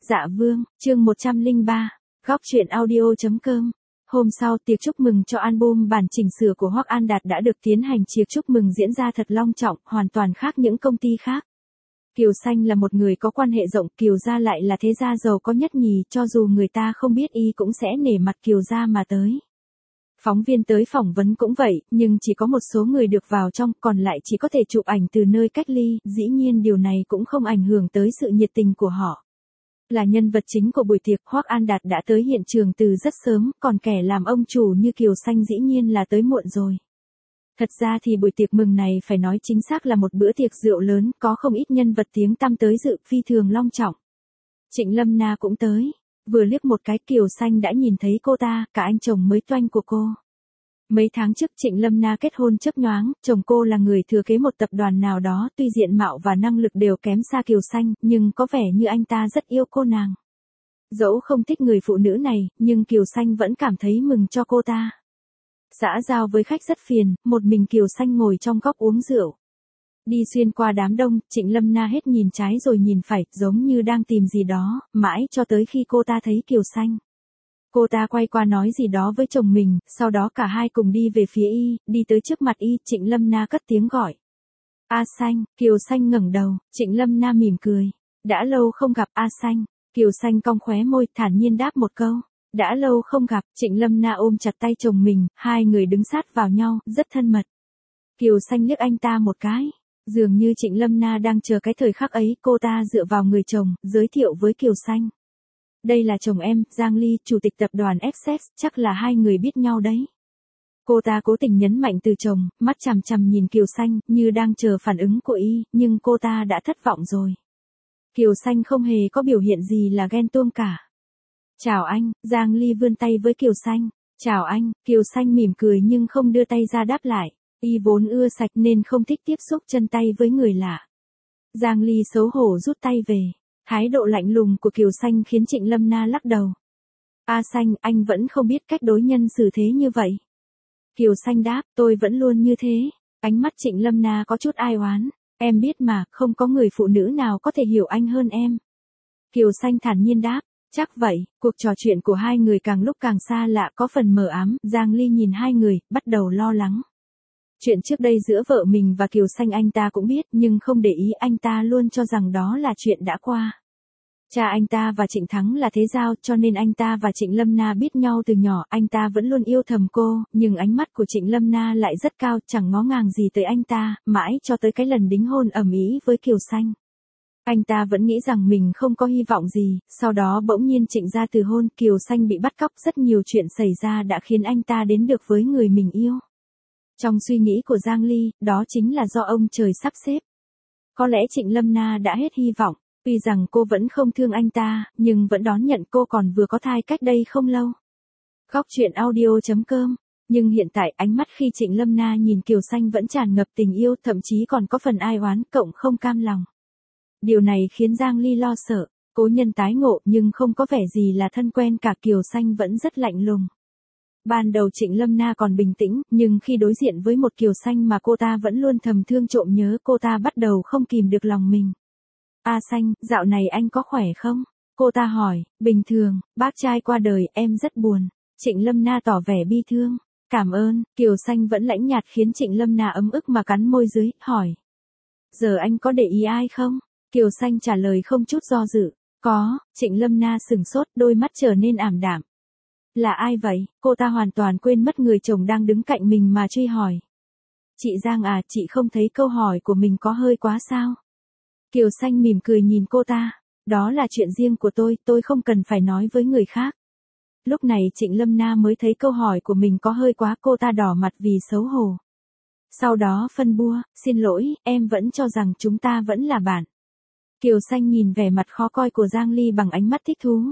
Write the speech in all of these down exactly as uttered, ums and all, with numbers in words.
Dạ Vương, chương một trăm lẻ ba, góc truyện audio.com. Hôm sau, tiệc chúc mừng cho album bản chỉnh sửa của Hoắc An Đạt đã được tiến hành. Tiệc chúc mừng diễn ra thật long trọng, hoàn toàn khác những công ty khác. Kiều Xanh là một người có quan hệ rộng, Kiều gia lại là thế gia giàu có nhất nhì, cho dù người ta không biết y cũng sẽ nể mặt Kiều gia mà tới. Phóng viên tới phỏng vấn cũng vậy, nhưng chỉ có một số người được vào trong, còn lại chỉ có thể chụp ảnh từ nơi cách ly, dĩ nhiên điều này cũng không ảnh hưởng tới sự nhiệt tình của họ. Là nhân vật chính của buổi tiệc, Hoắc An Đạt đã tới hiện trường từ rất sớm, còn kẻ làm ông chủ như Kiều Xanh dĩ nhiên là tới muộn rồi. Thật ra thì buổi tiệc mừng này phải nói chính xác là một bữa tiệc rượu lớn, có không ít nhân vật tiếng tăm tới dự, phi thường long trọng. Trịnh Lâm Na cũng tới, vừa liếc một cái Kiều Xanh đã nhìn thấy cô ta, cả anh chồng mới toanh của cô. Mấy tháng trước Trịnh Lâm Na kết hôn chớp nhoáng, chồng cô là người thừa kế một tập đoàn nào đó, tuy diện mạo và năng lực đều kém xa Kiều Xanh, nhưng có vẻ như anh ta rất yêu cô nàng. Dẫu không thích người phụ nữ này, nhưng Kiều Xanh vẫn cảm thấy mừng cho cô ta. Xã giao với khách rất phiền, một mình Kiều Xanh ngồi trong góc uống rượu. Đi xuyên qua đám đông, Trịnh Lâm Na hết nhìn trái rồi nhìn phải, giống như đang tìm gì đó, mãi cho tới khi cô ta thấy Kiều Xanh. Cô ta quay qua nói gì đó với chồng mình, sau đó cả hai cùng đi về phía y, đi tới trước mặt y, Trịnh Lâm Na cất tiếng gọi. A Xanh, Kiều Xanh ngẩng đầu, Trịnh Lâm Na mỉm cười. Đã lâu không gặp A Xanh, Kiều Xanh cong khóe môi, thản nhiên đáp một câu. Đã lâu không gặp, Trịnh Lâm Na ôm chặt tay chồng mình, hai người đứng sát vào nhau, rất thân mật. Kiều Xanh liếc anh ta một cái. Dường như Trịnh Lâm Na đang chờ cái thời khắc ấy, cô ta dựa vào người chồng, giới thiệu với Kiều Xanh. Đây là chồng em, Giang Ly, chủ tịch tập đoàn ép ét, chắc là hai người biết nhau đấy. Cô ta cố tình nhấn mạnh từ chồng, mắt chằm chằm nhìn Kiều Xanh, như đang chờ phản ứng của y, nhưng cô ta đã thất vọng rồi. Kiều Xanh không hề có biểu hiện gì là ghen tuông cả. Chào anh, Giang Ly vươn tay với Kiều Xanh. Chào anh, Kiều Xanh mỉm cười nhưng không đưa tay ra đáp lại. Y vốn ưa sạch nên không thích tiếp xúc chân tay với người lạ. Giang Ly xấu hổ rút tay về. Thái độ lạnh lùng của Kiều Xanh khiến Trịnh Lâm Na lắc đầu. A Xanh, anh vẫn không biết cách đối nhân xử thế như vậy. Kiều Xanh đáp, tôi vẫn luôn như thế. Ánh mắt Trịnh Lâm Na có chút ai oán. Em biết mà, không có người phụ nữ nào có thể hiểu anh hơn em. Kiều Xanh thản nhiên đáp, chắc vậy. Cuộc trò chuyện của hai người càng lúc càng xa lạ, có phần mờ ám. Giang Ly nhìn hai người, bắt đầu lo lắng. Chuyện trước đây giữa vợ mình và Kiều Xanh anh ta cũng biết, nhưng không để ý, anh ta luôn cho rằng đó là chuyện đã qua. Cha anh ta và Trịnh Thắng là thế giao, cho nên anh ta và Trịnh Lâm Na biết nhau từ nhỏ, anh ta vẫn luôn yêu thầm cô, nhưng ánh mắt của Trịnh Lâm Na lại rất cao, chẳng ngó ngàng gì tới anh ta, mãi cho tới cái lần đính hôn ầm ĩ với Kiều Xanh. Anh ta vẫn nghĩ rằng mình không có hy vọng gì, sau đó bỗng nhiên Trịnh gia từ hôn, Kiều Xanh bị bắt cóc, rất nhiều chuyện xảy ra đã khiến anh ta đến được với người mình yêu. Trong suy nghĩ của Giang Ly, đó chính là do ông trời sắp xếp. Có lẽ Trịnh Lâm Na đã hết hy vọng, tuy rằng cô vẫn không thương anh ta, nhưng vẫn đón nhận cô còn vừa có thai cách đây không lâu. Góc truyện audio.com. Nhưng hiện tại ánh mắt khi Trịnh Lâm Na nhìn Kiều Xanh vẫn tràn ngập tình yêu, thậm chí còn có phần ai oán, cộng không cam lòng. Điều này khiến Giang Ly lo sợ, cố nhân tái ngộ nhưng không có vẻ gì là thân quen cả, Kiều Xanh vẫn rất lạnh lùng. Ban đầu Trịnh Lâm Na còn bình tĩnh, nhưng khi đối diện với một Kiều Xanh mà cô ta vẫn luôn thầm thương trộm nhớ, cô ta bắt đầu không kìm được lòng mình. A Xanh, dạo này anh có khỏe không? Cô ta hỏi. Bình thường, bác trai qua đời, em rất buồn. Trịnh Lâm Na tỏ vẻ bi thương. Cảm ơn. Kiều Xanh vẫn lãnh nhạt khiến Trịnh Lâm Na ấm ức mà cắn môi dưới, hỏi. Giờ anh có để ý ai không? Kiều Xanh trả lời không chút do dự. Có. Trịnh Lâm Na sửng sốt, đôi mắt trở nên ảm đạm. Là ai vậy? Cô ta hoàn toàn quên mất người chồng đang đứng cạnh mình mà truy hỏi. Chị Giang à, chị không thấy câu hỏi của mình có hơi quá sao? Kiều Xanh mỉm cười nhìn cô ta. Đó là chuyện riêng của tôi, tôi không cần phải nói với người khác. Lúc này Trịnh Lâm Na mới thấy câu hỏi của mình có hơi quá, cô ta đỏ mặt vì xấu hổ. Sau đó phân bua, xin lỗi, em vẫn cho rằng chúng ta vẫn là bạn. Kiều Xanh nhìn vẻ mặt khó coi của Giang Ly bằng ánh mắt thích thú.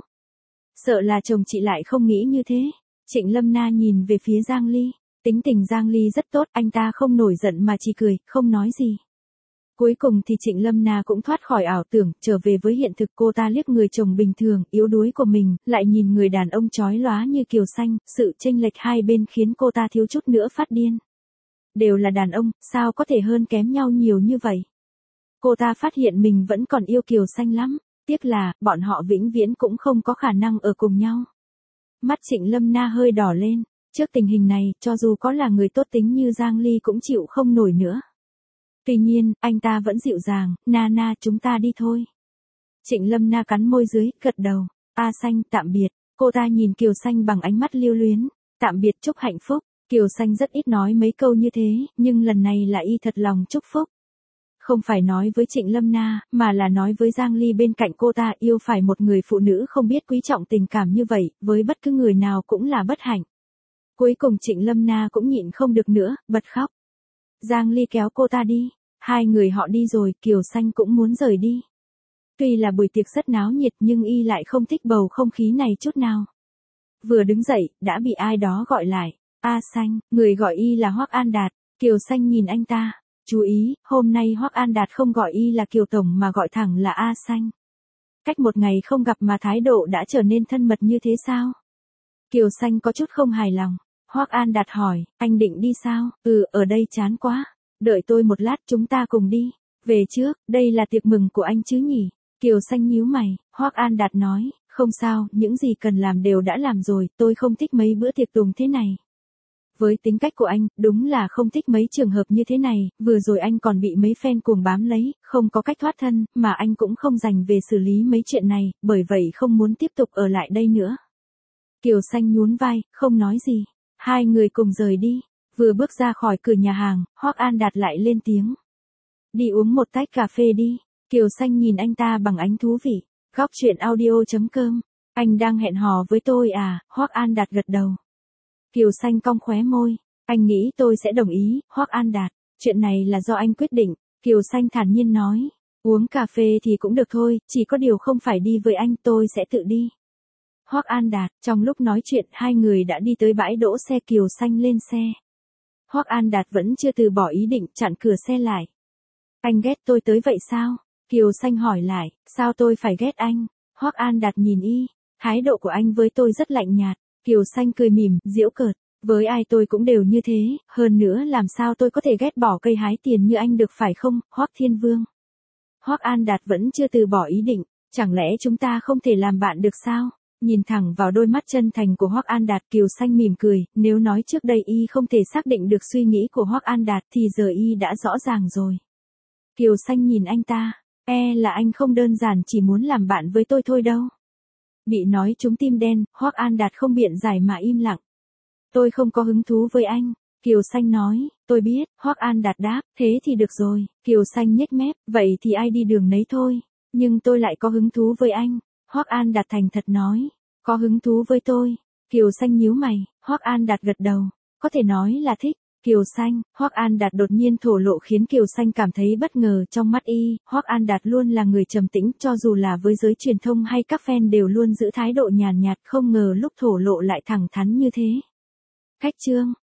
Sợ là chồng chị lại không nghĩ như thế. Trịnh Lâm Na nhìn về phía Giang Ly. Tính tình Giang Ly rất tốt, anh ta không nổi giận mà chỉ cười, không nói gì. Cuối cùng thì Trịnh Lâm Na cũng thoát khỏi ảo tưởng, trở về với hiện thực. Cô ta liếc người chồng bình thường, yếu đuối của mình, lại nhìn người đàn ông chói lóa như Kiều Xanh, sự chênh lệch hai bên khiến cô ta thiếu chút nữa phát điên. Đều là đàn ông, sao có thể hơn kém nhau nhiều như vậy? Cô ta phát hiện mình vẫn còn yêu Kiều Xanh lắm. tiếc là, bọn họ vĩnh viễn cũng không có khả năng ở cùng nhau. Mắt Trịnh Lâm Na hơi đỏ lên, trước tình hình này, cho dù có là người tốt tính như Giang Ly cũng chịu không nổi nữa. Tuy nhiên, anh ta vẫn dịu dàng, Na Na chúng ta đi thôi. Trịnh Lâm Na cắn môi dưới, gật đầu, A Xanh tạm biệt, cô ta nhìn Kiều Xanh bằng ánh mắt lưu luyến, tạm biệt chúc hạnh phúc, Kiều Xanh rất ít nói mấy câu như thế, nhưng lần này là y thật lòng chúc phúc. Không phải nói với Trịnh Lâm Na, mà là nói với Giang Ly bên cạnh cô ta yêu phải một người phụ nữ không biết quý trọng tình cảm như vậy, với bất cứ người nào cũng là bất hạnh. Cuối cùng Trịnh Lâm Na cũng nhịn không được nữa, bật khóc. Giang Ly kéo cô ta đi, hai người họ đi rồi, Kiều Xanh cũng muốn rời đi. Tuy là buổi tiệc rất náo nhiệt nhưng y lại không thích bầu không khí này chút nào. Vừa đứng dậy, đã bị ai đó gọi lại, A Xanh, người gọi y là Hoắc An Đạt, Kiều Xanh nhìn anh ta. Chú ý, hôm nay Hoắc An Đạt không gọi y là Kiều Tổng mà gọi thẳng là A Xanh. Cách một ngày không gặp mà thái độ đã trở nên thân mật như thế sao? Kiều Xanh có chút không hài lòng. Hoắc An Đạt hỏi, anh định đi sao? Ừ, ở đây chán quá. Đợi tôi một lát chúng ta cùng đi. Về trước, đây là tiệc mừng của anh chứ nhỉ? Kiều Xanh nhíu mày, Hoắc An Đạt nói, không sao, những gì cần làm đều đã làm rồi, tôi không thích mấy bữa tiệc tùng thế này. Với tính cách của anh, đúng là không thích mấy trường hợp như thế này, vừa rồi anh còn bị mấy fan cuồng bám lấy, không có cách thoát thân, mà anh cũng không dành về xử lý mấy chuyện này, bởi vậy không muốn tiếp tục ở lại đây nữa. Kiều Xanh nhún vai, không nói gì. Hai người cùng rời đi, vừa bước ra khỏi cửa nhà hàng, Hoắc An Đạt lại lên tiếng. Đi uống một tách cà phê đi. Kiều Xanh nhìn anh ta bằng ánh thú vị. Góc truyện audio chấm com. Anh đang hẹn hò với tôi à? Hoắc An Đạt gật đầu. Kiều Xanh cong khóe môi. Anh nghĩ tôi sẽ đồng ý, Hoắc An Đạt. Chuyện này là do anh quyết định. Kiều Xanh thản nhiên nói. Uống cà phê thì cũng được thôi, chỉ có điều không phải đi với anh, tôi sẽ tự đi. Hoắc An Đạt, trong lúc nói chuyện hai người đã đi tới bãi đỗ xe. Kiều Xanh lên xe. Hoắc An Đạt vẫn chưa từ bỏ ý định, chặn cửa xe lại. Anh ghét tôi tới vậy sao? Kiều Xanh hỏi lại, sao tôi phải ghét anh? Hoắc An Đạt nhìn y, thái độ của anh với tôi rất lạnh nhạt. Kiều Xanh cười mỉm, giễu cợt, với ai tôi cũng đều như thế, hơn nữa làm sao tôi có thể ghét bỏ cây hái tiền như anh được phải không, Hoắc Thiên Vương? Hoắc An Đạt vẫn chưa từ bỏ ý định, chẳng lẽ chúng ta không thể làm bạn được sao? Nhìn thẳng vào đôi mắt chân thành của Hoắc An Đạt, Kiều Xanh mỉm cười, nếu nói trước đây y không thể xác định được suy nghĩ của Hoắc An Đạt thì giờ y đã rõ ràng rồi. Kiều Xanh nhìn anh ta, e là anh không đơn giản chỉ muốn làm bạn với tôi thôi đâu. Bị nói trúng tim đen, Hoắc An Đạt không biện giải mà im lặng. Tôi không có hứng thú với anh. Kiều Xanh nói, tôi biết, Hoắc An Đạt đáp, thế thì được rồi. Kiều Xanh nhếch mép, vậy thì ai đi đường nấy thôi. Nhưng tôi lại có hứng thú với anh. Hoắc An Đạt thành thật nói, có hứng thú với tôi. Kiều Xanh nhíu mày, Hoắc An Đạt gật đầu, có thể nói là thích. Kiều Xanh, Hoắc An Đạt đột nhiên thổ lộ khiến Kiều Xanh cảm thấy bất ngờ. Trong mắt y, Hoắc An Đạt luôn là người trầm tĩnh, cho dù là với giới truyền thông hay các fan đều luôn giữ thái độ nhàn nhạt, không ngờ lúc thổ lộ lại thẳng thắn như thế. Khách trương